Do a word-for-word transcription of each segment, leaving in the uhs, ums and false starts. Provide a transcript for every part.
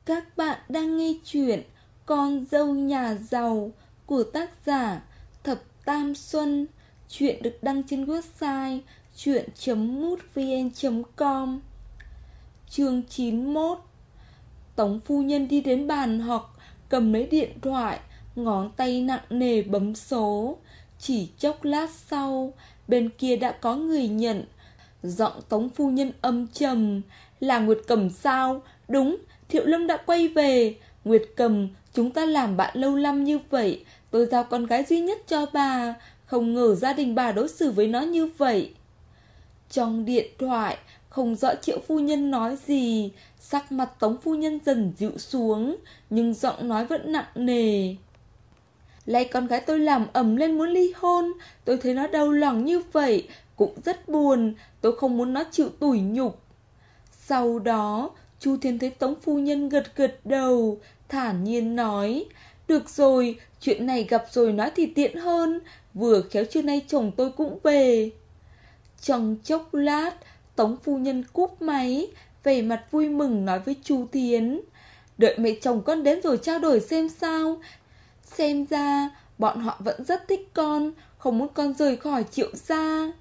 Các bạn đang nghe chuyện Con dâu nhà giàu của tác giả Thập Tam Xuân. Chuyện được đăng trên website chuyện chấm mútvn chấm com. Chương chín mươi mốt. Tống phu nhân đi đến bàn học, cầm lấy điện thoại, ngón tay nặng nề bấm số. Chỉ chốc lát sau, bên kia đã có người nhận. Giọng Tống phu nhân âm trầm: "Là Nguyệt Cầm sao? Đúng, Thiệu Lâm đã quay về. Nguyệt Cầm, chúng ta làm bạn lâu năm như vậy, tôi giao con gái duy nhất cho bà, không ngờ gia đình bà đối xử với nó như vậy." Trong điện thoại, không rõ Triệu phu nhân nói gì. Sắc mặt Tống phu nhân dần dịu xuống, nhưng giọng nói vẫn nặng nề. "Lại con gái tôi làm ầm lên muốn ly hôn, tôi thấy nó đau lòng như vậy, cũng rất buồn, tôi không muốn nó chịu tủi nhục." Sau đó, Chu Thiến thấy Tống phu nhân gật gật đầu, thản nhiên nói: "Được rồi, chuyện này gặp rồi nói thì tiện hơn, vừa khéo trưa nay chồng tôi cũng về." Trong chốc lát, Tống phu nhân cúp máy, vẻ mặt vui mừng nói với Chu Thiến: "Đợi mẹ chồng con đến rồi trao đổi xem sao. Xem ra bọn họ vẫn rất thích con, không muốn con rời khỏi Triệu gia."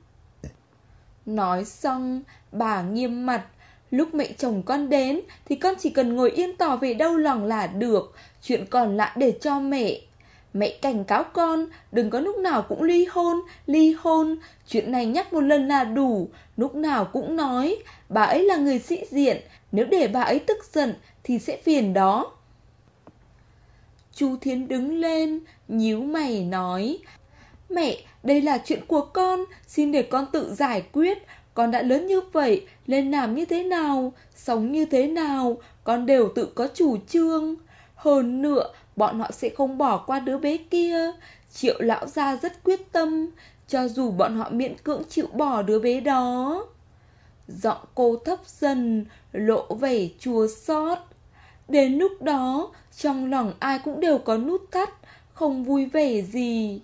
Nói xong, bà nghiêm mặt: "Lúc mẹ chồng con đến thì con chỉ cần ngồi yên tỏ vẻ đau lòng là được, chuyện còn lại để cho mẹ. Mẹ cảnh cáo con đừng có lúc nào cũng ly hôn, ly hôn, chuyện này nhắc một lần là đủ, lúc nào cũng nói. Bà ấy là người sĩ diện, nếu để bà ấy tức giận thì sẽ phiền đó." Chu Thiến đứng lên, nhíu mày nói: "Mẹ, đây là chuyện của con, xin để con tự giải quyết. Con đã lớn như vậy, nên làm như thế nào, sống như thế nào, con đều tự có chủ trương. Hơn nữa, bọn họ sẽ không bỏ qua đứa bé kia. Triệu lão gia rất quyết tâm, cho dù bọn họ miễn cưỡng chịu bỏ đứa bé đó." Giọng cô thấp dần, lộ vẻ chua xót. Đến lúc đó, trong lòng ai cũng đều có nút thắt, không vui vẻ gì.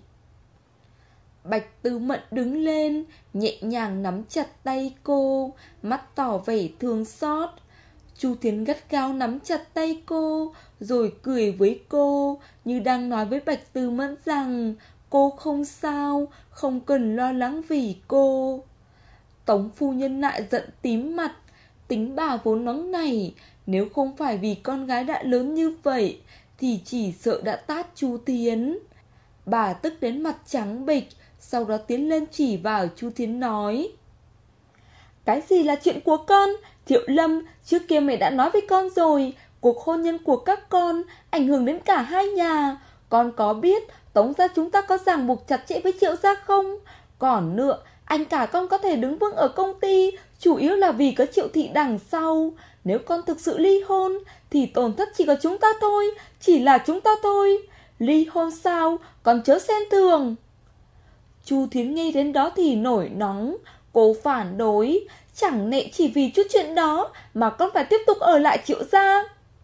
Bạch Tư Mận đứng lên, nhẹ nhàng nắm chặt tay cô, mắt tỏ vẻ thương xót. Chu Thiến gắt gao nắm chặt tay cô, rồi cười với cô, như đang nói với Bạch Tư Mẫn rằng cô không sao, không cần lo lắng vì cô. Tống phu nhân lại giận tím mặt, tính bà vốn nóng nảy, nếu không phải vì con gái đã lớn như vậy thì chỉ sợ đã tát Chu Thiến. Bà tức đến mặt trắng bệch, sau đó tiến lên chỉ vào Chu Thiến nói: "Cái gì là chuyện của con? Thiệu Lâm, trước kia mẹ đã nói với con rồi, cuộc hôn nhân của các con ảnh hưởng đến cả hai nhà. Con có biết Tống gia chúng ta có ràng buộc chặt chẽ với Triệu gia không? Còn nữa, anh cả con có thể đứng vững ở công ty, chủ yếu là vì có Triệu thị đằng sau. Nếu con thực sự ly hôn thì tổn thất chỉ có chúng ta thôi, chỉ là chúng ta thôi. Ly hôn sao, con chớ xem thường." Chu Thiến nghe đến đó thì nổi nóng. Cô phản đối: "Chẳng lẽ chỉ vì chút chuyện đó mà con phải tiếp tục ở lại Triệu gia?"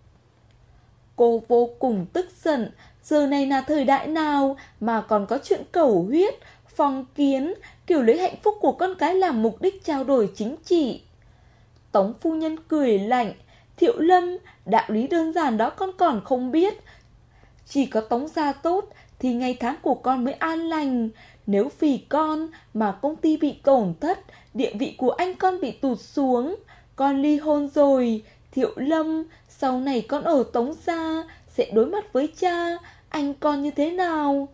Cô vô cùng tức giận. Giờ này là thời đại nào mà còn có chuyện cầu huyết, phong kiến, kiểu lấy hạnh phúc của con cái làm mục đích trao đổi chính trị. Tống phu nhân cười lạnh: "Thiệu Lâm, đạo lý đơn giản đó con còn không biết. Chỉ có Tống gia tốt thì ngày tháng của con mới an lành. Nếu vì con mà công ty bị tổn thất, địa vị của anh con bị tụt xuống. Con ly hôn rồi, Thiệu Lâm, sau này con ở Tống gia sẽ đối mặt với cha, anh con như thế nào?"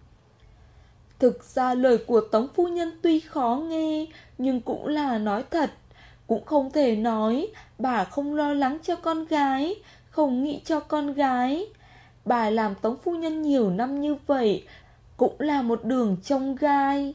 Thực ra lời của Tống phu nhân tuy khó nghe, nhưng cũng là nói thật. Cũng không thể nói bà không lo lắng cho con gái, không nghĩ cho con gái. Bà làm Tống phu nhân nhiều năm như vậy, cũng là một đường chông gai.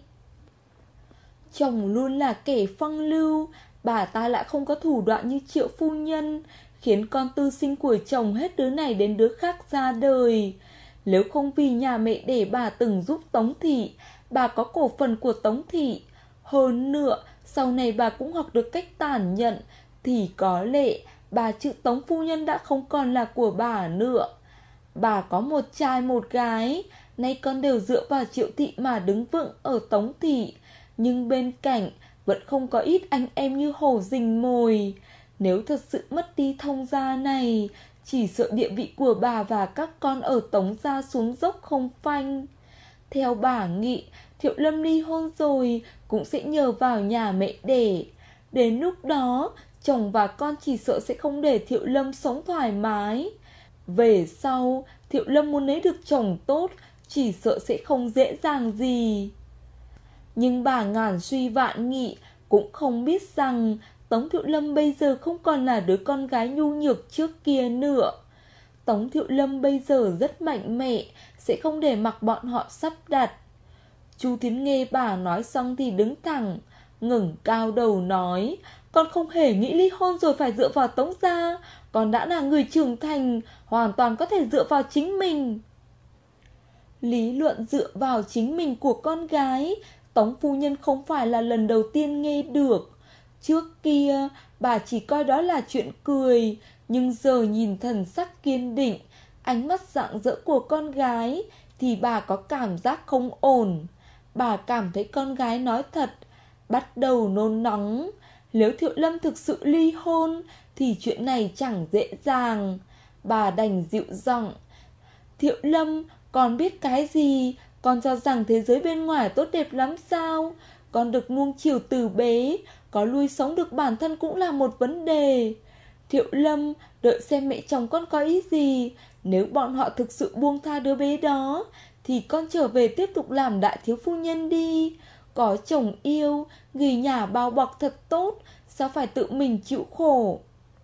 Chồng luôn là kẻ phong lưu, bà ta lại không có thủ đoạn như Triệu phu nhân, khiến con tư sinh của chồng hết đứa này đến đứa khác ra đời. Nếu không vì nhà mẹ để bà từng giúp Tống thị, bà có cổ phần của Tống thị, hơn nữa sau này bà cũng học được cách tàn nhẫn, thì có lẽ bà chữ Tống phu nhân đã không còn là của bà nữa. Bà có một trai một gái, nay con đều dựa vào Triệu thị mà đứng vững ở Tống thị, nhưng bên cạnh vẫn không có ít anh em như hổ rình mồi. Nếu thật sự mất đi thông gia này, chỉ sợ địa vị của bà và các con ở Tống gia xuống dốc không phanh. Theo bà nghĩ, Thiệu Lâm ly hôn rồi cũng sẽ nhờ vào nhà mẹ đẻ. Đến lúc đó, chồng và con chỉ sợ sẽ không để Thiệu Lâm sống thoải mái. Về sau, Thiệu Lâm muốn lấy được chồng tốt, chỉ sợ sẽ không dễ dàng gì. Nhưng bà ngàn suy vạn nghĩ, cũng không biết rằng Tống Thiệu Lâm bây giờ không còn là đứa con gái nhu nhược trước kia nữa. Tống Thiệu Lâm bây giờ rất mạnh mẽ, sẽ không để mặc bọn họ sắp đặt. Chu Thiến nghe bà nói xong thì đứng thẳng, ngẩng cao đầu nói, con không hề nghĩ ly hôn rồi phải dựa vào Tống gia. Con đã là người trưởng thành, hoàn toàn có thể dựa vào chính mình. Lý luận dựa vào chính mình của con gái, Tống phu nhân không phải là lần đầu tiên nghe được. Trước kia, bà chỉ coi đó là chuyện cười, nhưng giờ nhìn thần sắc kiên định, ánh mắt rạng rỡ của con gái, thì bà có cảm giác không ổn. Bà cảm thấy con gái nói thật, bắt đầu nôn nóng. Nếu Thiệu Lâm thực sự ly hôn, thì chuyện này chẳng dễ dàng. Bà đành dịu giọng, Thiệu Lâm, con biết cái gì? Con cho rằng thế giới bên ngoài tốt đẹp lắm sao? Con được nuông chiều từ bé, có nuôi sống được bản thân cũng là một vấn đề. Thiệu Lâm, đợi xem mẹ chồng con có ý gì. Nếu bọn họ thực sự buông tha đứa bé đó, thì con trở về tiếp tục làm đại thiếu phu nhân đi. Có chồng yêu, người nhà bao bọc thật tốt, sao phải tự mình chịu khổ?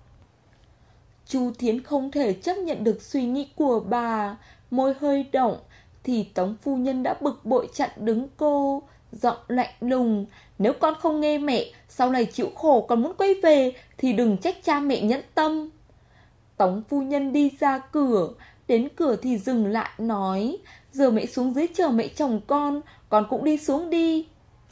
Chu Thiến không thể chấp nhận được suy nghĩ của bà, môi hơi động, thì Tống phu nhân đã bực bội chặn đứng cô, giọng lạnh lùng, nếu con không nghe mẹ, sau này chịu khổ còn muốn quay về thì đừng trách cha mẹ nhẫn tâm. Tống phu nhân đi ra cửa, đến cửa thì dừng lại nói, giờ mẹ xuống dưới chờ mẹ chồng con, con cũng đi xuống đi.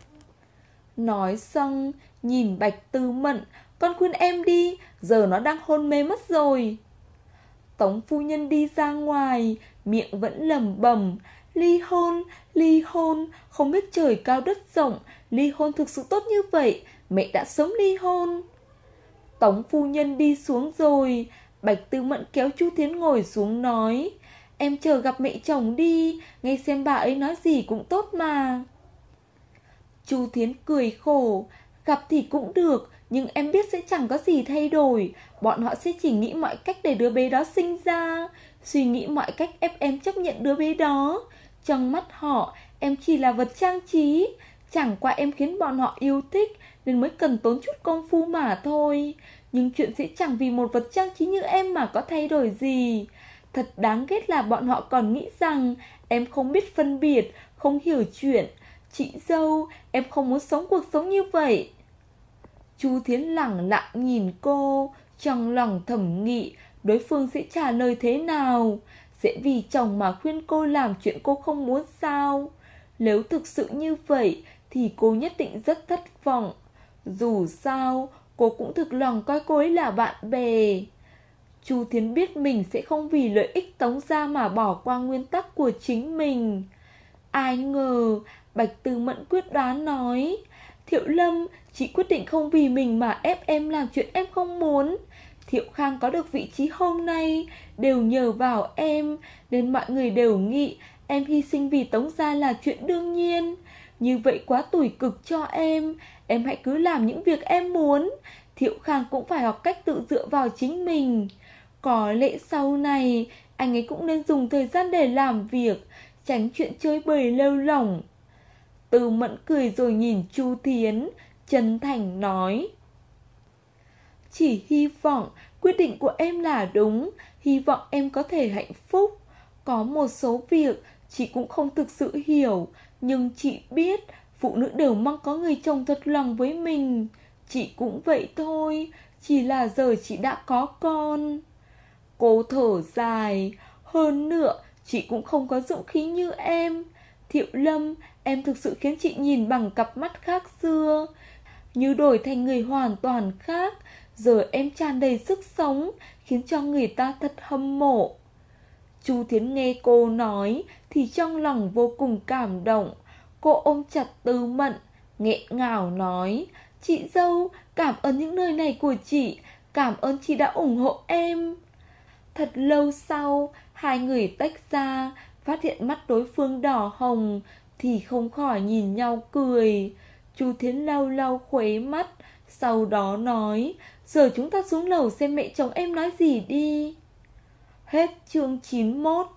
Nói xong, nhìn Bạch Tư Mận, con khuyên em đi, giờ nó đang hôn mê mất rồi. Tống phu nhân đi ra ngoài, miệng vẫn lẩm bẩm, ly hôn, ly hôn, không biết trời cao đất rộng, ly hôn thực sự tốt như vậy, mẹ đã sớm ly hôn. Tống phu nhân đi xuống rồi, Bạch Tư Mận kéo Chu Thiến ngồi xuống nói, em chờ gặp mẹ chồng đi, nghe xem bà ấy nói gì cũng tốt mà. Chu Thiến cười khổ, gặp thì cũng được, nhưng em biết sẽ chẳng có gì thay đổi. Bọn họ sẽ chỉ nghĩ mọi cách để đứa bé đó sinh ra, suy nghĩ mọi cách ép em chấp nhận đứa bé đó. Trong mắt họ, em chỉ là vật trang trí. Chẳng qua em khiến bọn họ yêu thích, nên mới cần tốn chút công phu mà thôi. Nhưng chuyện sẽ chẳng vì một vật trang trí như em mà có thay đổi gì. Thật đáng ghét là bọn họ còn nghĩ rằng em không biết phân biệt, không hiểu chuyện. Chị dâu, em không muốn sống cuộc sống như vậy. Chu Thiến lẳng lặng nhìn cô, trong lòng thầm nghĩ đối phương sẽ trả lời thế nào. Sẽ vì chồng mà khuyên cô làm chuyện cô không muốn sao? Nếu thực sự như vậy thì cô nhất định rất thất vọng. Dù sao, cô cũng thực lòng coi cô ấy là bạn bè. Chu Thiến biết mình sẽ không vì lợi ích Tống gia mà bỏ qua nguyên tắc của chính mình. Ai ngờ, Bạch Tư Mẫn quyết đoán nói, Thiệu Lâm, chị quyết định không vì mình mà ép em làm chuyện em không muốn. Thiệu Khang có được vị trí hôm nay đều nhờ vào em, nên mọi người đều nghĩ em hy sinh vì Tống gia là chuyện đương nhiên. Như vậy quá tủi cực cho em, em hãy cứ làm những việc em muốn. Thiệu Khang cũng phải học cách tự dựa vào chính mình. Có lẽ sau này anh ấy cũng nên dùng thời gian để làm việc, tránh chuyện chơi bời lêu lỏng. Từ Mẫn cười rồi nhìn Chu Thiến, chân thành nói, chỉ hy vọng quyết định của em là đúng, hy vọng em có thể hạnh phúc. Có một số việc chị cũng không thực sự hiểu, nhưng chị biết phụ nữ đều mong có người chồng thật lòng với mình. Chị cũng vậy thôi, chỉ là giờ chị đã có con. Cô thở dài, hơn nữa chị cũng không có dũng khí như em. Thiệu Lâm, em thực sự khiến chị nhìn bằng cặp mắt khác xưa, như đổi thành người hoàn toàn khác. Giờ em tràn đầy sức sống, khiến cho người ta thật hâm mộ. Chu Thiến nghe cô nói thì trong lòng vô cùng cảm động. Cô ôm chặt Tư Mận, nghẹn ngào nói, chị dâu, cảm ơn những lời này của chị, cảm ơn chị đã ủng hộ em. Thật lâu sau, hai người tách ra, phát hiện mắt đối phương đỏ hồng thì không khỏi nhìn nhau cười. Chu Thiến lau lau khuấy mắt, sau đó nói, giờ chúng ta xuống lầu xem mẹ chồng em nói gì đi. Hết chương chín mươi mốt.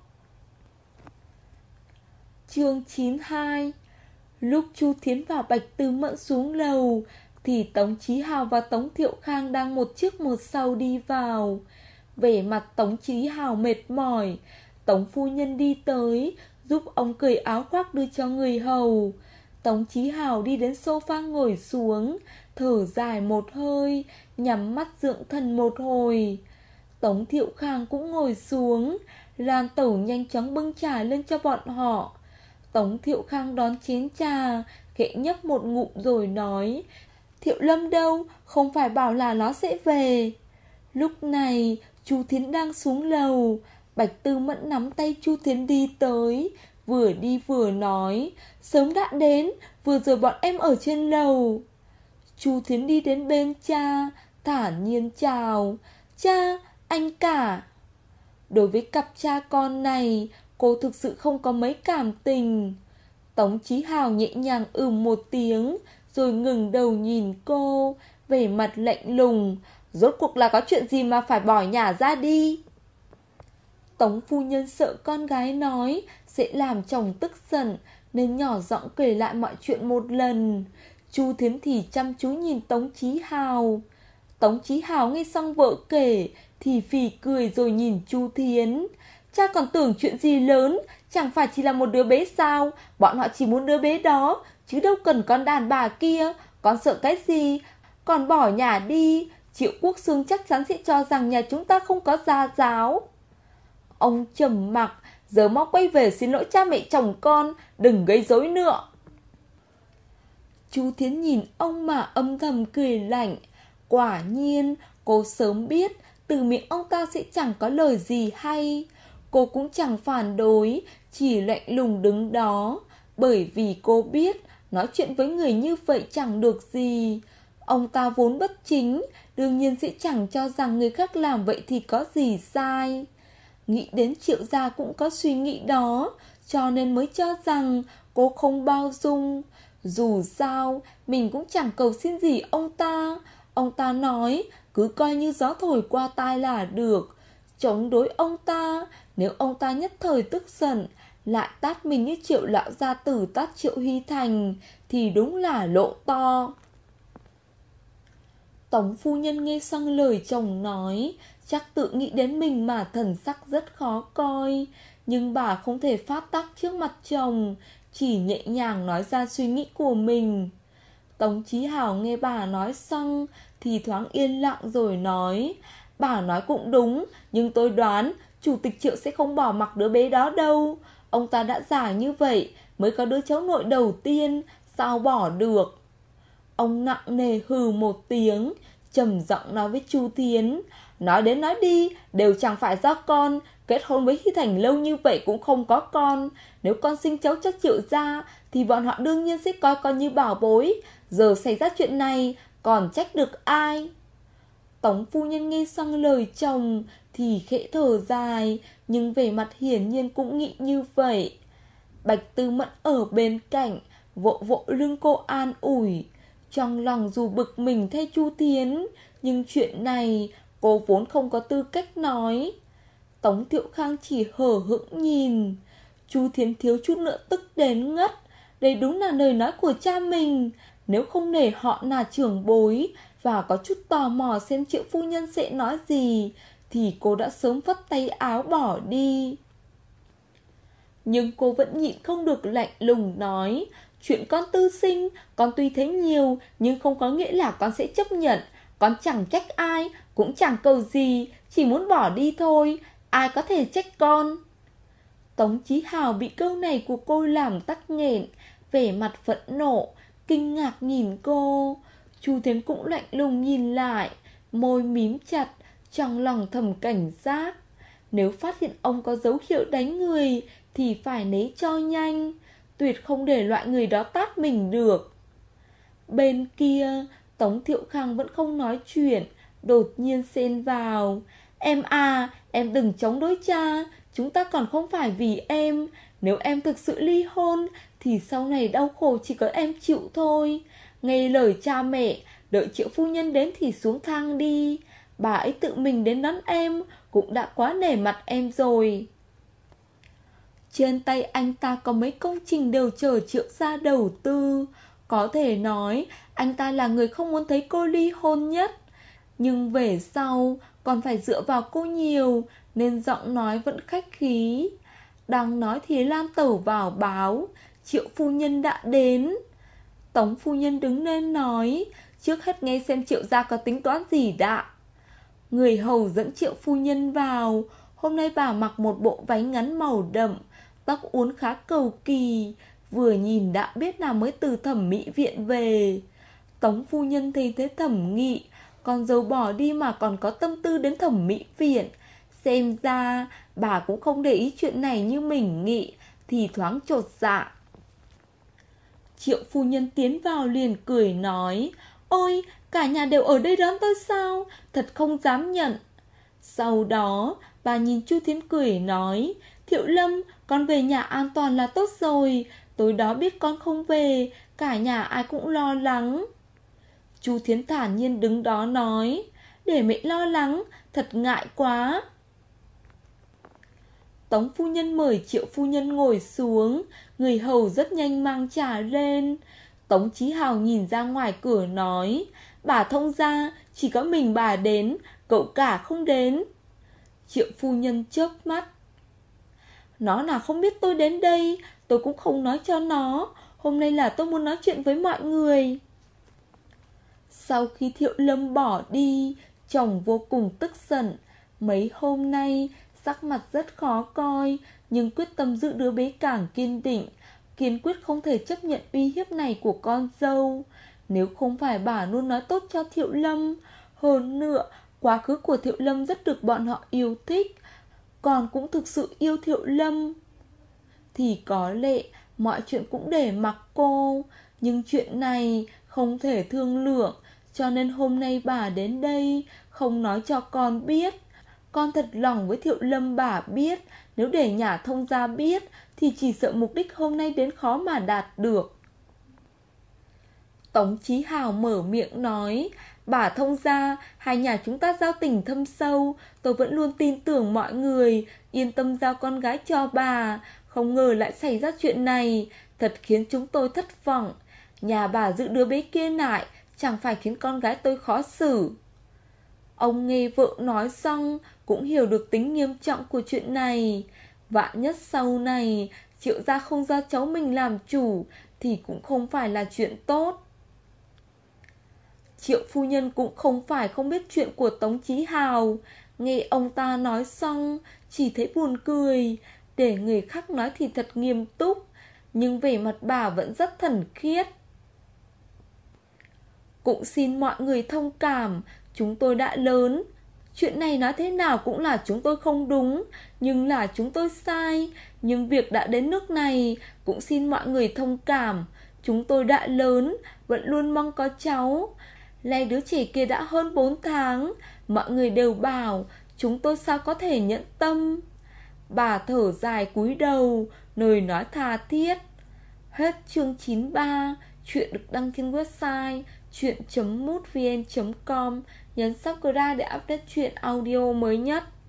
Chương chín mươi hai. Lúc Chu Thiến và Bạch Tư Mẫn xuống lầu thì Tống Chí Hào và Tống Thiệu Khang đang một trước một sau đi vào. Vẻ mặt Tống Chí Hào mệt mỏi, Tống phu nhân đi tới giúp ông cởi áo khoác đưa cho người hầu. Tống Chí Hào đi đến sofa ngồi xuống, thở dài một hơi, nhắm mắt dưỡng thần một hồi. Tống Thiệu Khang cũng ngồi xuống, Lan Tẩu nhanh chóng bưng trà lên cho bọn họ. Tống Thiệu Khang đón chén trà, khẽ nhấp một ngụm rồi nói, Thiệu Lâm đâu, không phải bảo là nó sẽ về. Lúc này, Chu Thiến đang xuống lầu, Bạch Tư Mẫn nắm tay Chu Thiến đi tới, vừa đi vừa nói, sớm đã đến, vừa rồi bọn em ở trên lầu. Chu Thiến đi đến bên cha, thản nhiên chào, cha, anh cả. Đối với cặp cha con này, cô thực sự không có mấy cảm tình. Tống Chí Hào nhẹ nhàng ừm một tiếng, rồi ngừng đầu nhìn cô, vẻ mặt lạnh lùng, rốt cuộc là có chuyện gì mà phải bỏ nhà ra đi. Tống phu nhân sợ con gái nói sẽ làm chồng tức giận, nên nhỏ giọng kể lại mọi chuyện một lần. Chu Thiến thì chăm chú nhìn Tống Chí Hào. Tống Chí Hào nghe xong vợ kể thì phì cười rồi nhìn Chu Thiến. Cha còn tưởng chuyện gì lớn, chẳng phải chỉ là một đứa bé sao, bọn họ chỉ muốn đứa bé đó, chứ đâu cần con đàn bà kia, con sợ cái gì, còn bỏ nhà đi, Triệu Quốc Xương chắc chắn sẽ cho rằng nhà chúng ta không có gia giáo. Ông trầm mặc, giờ mau quay về xin lỗi cha mẹ chồng con, đừng gây rối nữa. Chu Thiến nhìn ông mà âm thầm cười lạnh. Quả nhiên, cô sớm biết từ miệng ông ta sẽ chẳng có lời gì hay. Cô cũng chẳng phản đối, chỉ lạnh lùng đứng đó, bởi vì cô biết nói chuyện với người như vậy chẳng được gì. Ông ta vốn bất chính, đương nhiên sẽ chẳng cho rằng người khác làm vậy thì có gì sai. Nghĩ đến Triệu gia cũng có suy nghĩ đó, cho nên mới cho rằng cô không bao dung. Dù sao, mình cũng chẳng cầu xin gì ông ta. Ông ta nói, cứ coi như gió thổi qua tai là được. Chống đối ông ta, nếu ông ta nhất thời tức giận, lại tát mình như Triệu lão gia tử tát Triệu Hy Thành, thì đúng là lộ to. Tống phu nhân nghe xong lời chồng nói, chắc tự nghĩ đến mình mà thần sắc rất khó coi. Nhưng bà không thể phát tác trước mặt chồng, chỉ nhẹ nhàng nói ra suy nghĩ của mình. Tống Chí Hào nghe bà nói xong thì thoáng yên lặng rồi nói, bà nói cũng đúng, nhưng tôi đoán Chủ tịch Triệu sẽ không bỏ mặc đứa bé đó đâu. Ông ta đã già như vậy, mới có đứa cháu nội đầu tiên, sao bỏ được. Ông nặng nề hừ một tiếng, trầm giọng nói với Chu Thiến, nói đến nói đi, đều chẳng phải do con, kết hôn với Hy Thành lâu như vậy cũng không có con. Nếu con sinh cháu cho Triệu gia, thì bọn họ đương nhiên sẽ coi con như bảo bối. Giờ xảy ra chuyện này, còn trách được ai? Tống phu nhân nghe xong lời chồng thì khẽ thở dài, nhưng về mặt hiển nhiên cũng nghĩ như vậy. Bạch Tư Mẫn ở bên cạnh, vỗ vỗ lưng cô an ủi. Trong lòng dù bực mình thay Chu Thiến, nhưng chuyện này cô vốn không có tư cách nói. Tống Thiệu Khang chỉ hờ hững nhìn. Chu Thiến thiếu chút nữa tức đến ngất. Đây đúng là lời nói của cha mình. Nếu không nể họ là trưởng bối và có chút tò mò xem Triệu phu nhân sẽ nói gì, thì cô đã sớm phất tay áo bỏ đi. Nhưng cô vẫn nhịn không được lạnh lùng nói, chuyện con tư sinh, con tuy thấy nhiều, nhưng không có nghĩa là con sẽ chấp nhận. Con chẳng trách ai, cũng chẳng cầu gì, chỉ muốn bỏ đi thôi. Ai có thể trách con? Tống Chí Hào bị câu này của cô làm tắc nghẹn, vẻ mặt phẫn nộ, kinh ngạc nhìn cô. Chu Thiến cũng lạnh lùng nhìn lại, môi mím chặt, trong lòng thầm cảnh giác. Nếu phát hiện ông có dấu hiệu đánh người thì phải né cho nhanh, tuyệt không để loại người đó tát mình được. Bên kia, Tống Thiệu Khang vẫn không nói chuyện, đột nhiên xen vào. Em à, em đừng chống đối cha, chúng ta còn không phải vì em. Nếu em thực sự ly hôn thì sau này đau khổ chỉ có em chịu thôi. Nghe lời cha mẹ, đợi Triệu phu nhân đến thì xuống thang đi. Bà ấy tự mình đến đón em cũng đã quá nể mặt em rồi. Trên tay anh ta có mấy công trình đều chờ Triệu gia đầu tư. Có thể nói anh ta là người không muốn thấy cô ly hôn nhất. Nhưng về sau còn phải dựa vào cô nhiều, nên giọng nói vẫn khách khí. Đang nói thì Lan Tẩu vào báo Triệu phu nhân đã đến. Tống phu nhân đứng lên nói, trước hết nghe xem Triệu gia có tính toán gì đã. Người hầu dẫn Triệu phu nhân vào. Hôm nay bà mặc một bộ váy ngắn màu đậm, tóc uốn khá cầu kỳ, vừa nhìn đã biết là mới từ thẩm mỹ viện về. Tống phu nhân thấy thế thẩm nghị, con dâu bỏ đi mà còn có tâm tư đến thẩm mỹ viện. Xem ra bà cũng không để ý chuyện này như mình nghĩ, thì thoáng chột dạ. Triệu phu nhân tiến vào liền cười nói, ôi, cả nhà đều ở đây đón tôi sao? Thật không dám nhận. Sau đó bà nhìn Chu Thiến cười nói, Thiệu Lâm, con về nhà an toàn là tốt rồi. Tối đó biết con không về, cả nhà ai cũng lo lắng. Chu Thiến thản nhiên đứng đó nói, để mẹ lo lắng, thật ngại quá. Tống phu nhân mời Triệu phu nhân ngồi xuống, người hầu rất nhanh mang trà lên. Tống Chí Hào nhìn ra ngoài cửa nói, bà thông gia, chỉ có mình bà đến, cậu cả không đến. Triệu phu nhân chớp mắt, nó là không biết tôi đến đây, tôi cũng không nói cho nó. Hôm nay là tôi muốn nói chuyện với mọi người. Sau khi Thiệu Lâm bỏ đi, chồng vô cùng tức giận. Mấy hôm nay sắc mặt rất khó coi, nhưng quyết tâm giữ đứa bé càng kiên định, kiên quyết không thể chấp nhận uy hiếp này của con dâu. Nếu không phải bà luôn nói tốt cho Thiệu Lâm, hơn nữa quá khứ của Thiệu Lâm rất được bọn họ yêu thích, còn cũng thực sự yêu Thiệu Lâm, thì có lẽ mọi chuyện cũng để mặc cô. Nhưng chuyện này không thể thương lượng, cho nên hôm nay bà đến đây không nói cho con biết. Con thật lòng với Thiệu Lâm bà biết, nếu để nhà thông gia biết thì chỉ sợ mục đích hôm nay đến khó mà đạt được. Tống Chí Hào mở miệng nói, bà thông gia, hai nhà chúng ta giao tình thâm sâu, tôi vẫn luôn tin tưởng mọi người, yên tâm giao con gái cho bà. Không ngờ lại xảy ra chuyện này, thật khiến chúng tôi thất vọng. Nhà bà giữ đứa bé kia lại, chẳng phải khiến con gái tôi khó xử. Ông nghe vợ nói xong cũng hiểu được tính nghiêm trọng của chuyện này. Vạn nhất sau này Triệu gia không do cháu mình làm chủ thì cũng không phải là chuyện tốt. Triệu phu nhân cũng không phải không biết chuyện của Tống Chí Hào. Nghe ông ta nói xong chỉ thấy buồn cười. Để người khác nói thì thật nghiêm túc, nhưng vẻ mặt bà vẫn rất thần khiết. Cũng xin mọi người thông cảm, chúng tôi đã lớn. Chuyện này nói thế nào cũng là chúng tôi không đúng, nhưng là chúng tôi sai. Nhưng việc đã đến nước này, cũng xin mọi người thông cảm. Chúng tôi đã lớn, vẫn luôn mong có cháu. Nay đứa trẻ kia đã hơn bốn tháng, mọi người đều bảo chúng tôi sao có thể nhẫn tâm. Bà thở dài cúi đầu, lời nói tha thiết. Hết chương chín mươi ba. Chuyện được đăng trên website chuyện chấm mútvn chấm com. Nhấn subscribe để update chuyện audio mới nhất.